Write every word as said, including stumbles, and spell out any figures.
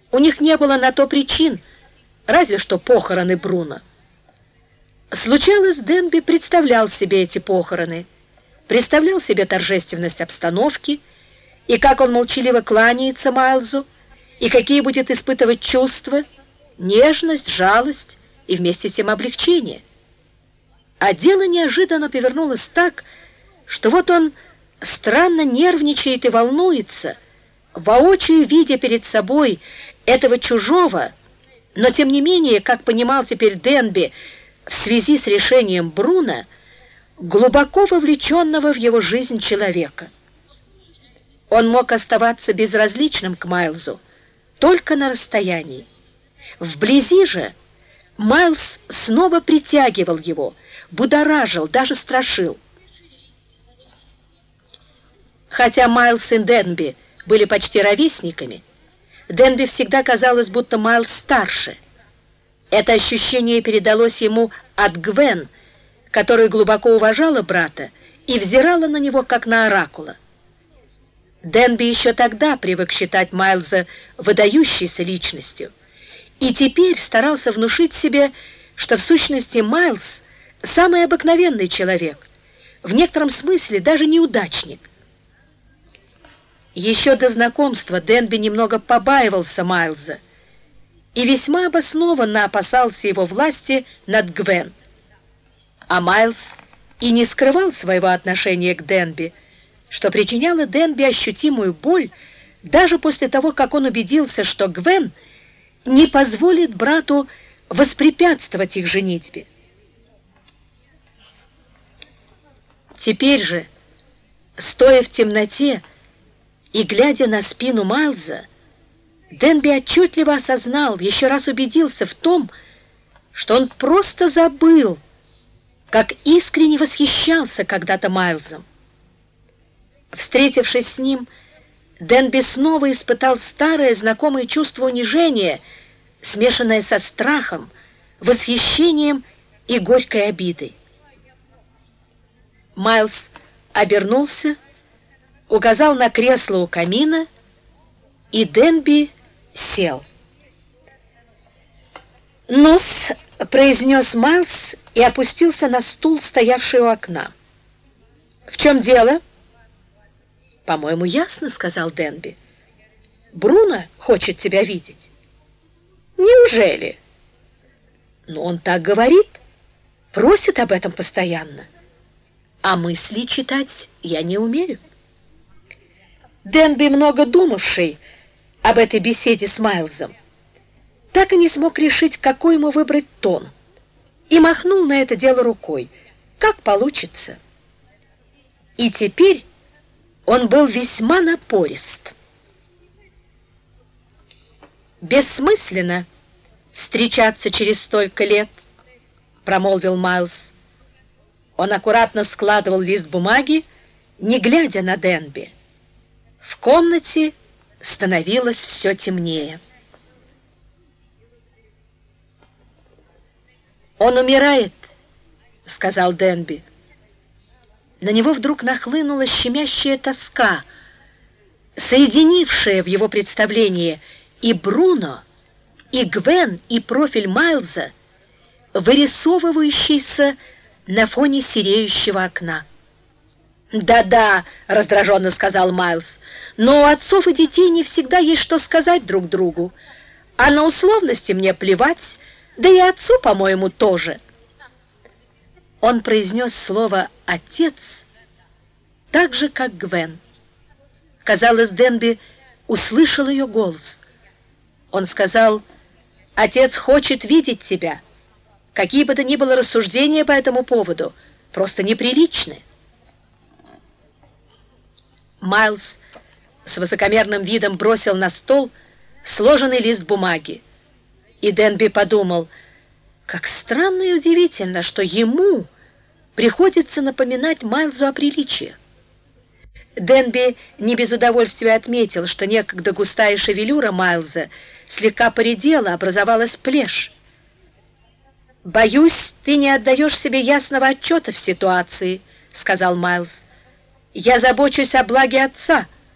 У них не было на то причин, разве что похороны Бруно. Случалось, Денби представлял себе эти похороны, представлял себе торжественность обстановки, и как он молчаливо кланяется Майлзу, и какие будет испытывать чувства, нежность, жалость и вместе с тем облегчение. А дело неожиданно повернулось так, что вот он странно нервничает и волнуется, воочию видя перед собой этого чужого, но тем не менее, как понимал теперь Денби, в связи с решением Бруно, глубоко вовлеченного в его жизнь человека. Он мог оставаться безразличным к Майлзу только на расстоянии. Вблизи же Майлз снова притягивал его, будоражил, даже страшил. Хотя Майлз и Денби были почти ровесниками, Денби всегда казалось, будто Майлз старше. Это ощущение передалось ему от Гвен, которая глубоко уважала брата и взирала на него, как на оракула. Денби еще тогда привык считать Майлза выдающейся личностью, и теперь старался внушить себе, что в сущности Майлз – самый обыкновенный человек, в некотором смысле даже неудачник. Еще до знакомства Денби немного побаивался Майлза и весьма обоснованно опасался его власти над Гвен. А Майлз и не скрывал своего отношения к Денби, что причиняло Денби ощутимую боль даже после того, как он убедился, что Гвен не позволит брату воспрепятствовать их женитьбе. Теперь же, стоя в темноте и глядя на спину Майлза, Денби отчетливо осознал, еще раз убедился в том, что он просто забыл, как искренне восхищался когда-то Майлзом. Встретившись с ним, Денби снова испытал старое знакомое чувство унижения, смешанное со страхом, восхищением и горькой обидой. Майлз обернулся, указал на кресло у камина, и Денби сел. «Ну-с», — произнес Майлз и опустился на стул, стоявший у окна. «В чем дело?» «По-моему, ясно», — сказал Денби. «Бруно хочет тебя видеть». «Неужели?» «Ну, он так говорит, просит об этом постоянно. А мысли читать я не умею». Денби, много думавший об этой беседе с Майлзом, так и не смог решить, какой ему выбрать тон, и махнул на это дело рукой, как получится. И теперь он был весьма напорист. «Бессмысленно встречаться через столько лет», — промолвил Майлз. Он аккуратно складывал лист бумаги, не глядя на Денби. В комнате становилось все темнее. «Он умирает», — сказал Денби. На него вдруг нахлынула щемящая тоска, соединившая в его представлении и Бруно, и Гвен, и профиль Майлза, вырисовывающийся на фоне сереющего окна. «Да-да», — раздраженно сказал Майлз, «но у отцов и детей не всегда есть что сказать друг другу, а на условности мне плевать, да и отцу, по-моему, тоже». Он произнес слово «отец» так же, как Гвен. Казалось, Денби услышал ее голос. Он сказал: «Отец хочет видеть тебя. Какие бы то ни было рассуждения по этому поводу, просто неприличны». Майлз с высокомерным видом бросил на стол сложенный лист бумаги, и Денби подумал: как странно и удивительно, что ему приходится напоминать Майлзу о приличиях. Денби не без удовольствия отметил, что некогда густая шевелюра Майлза слегка поредела, образовалась плешь. «Боюсь, ты не отдаешь себе ясного отчета в ситуации», — сказал Майлз. «Я забочусь о благе отца».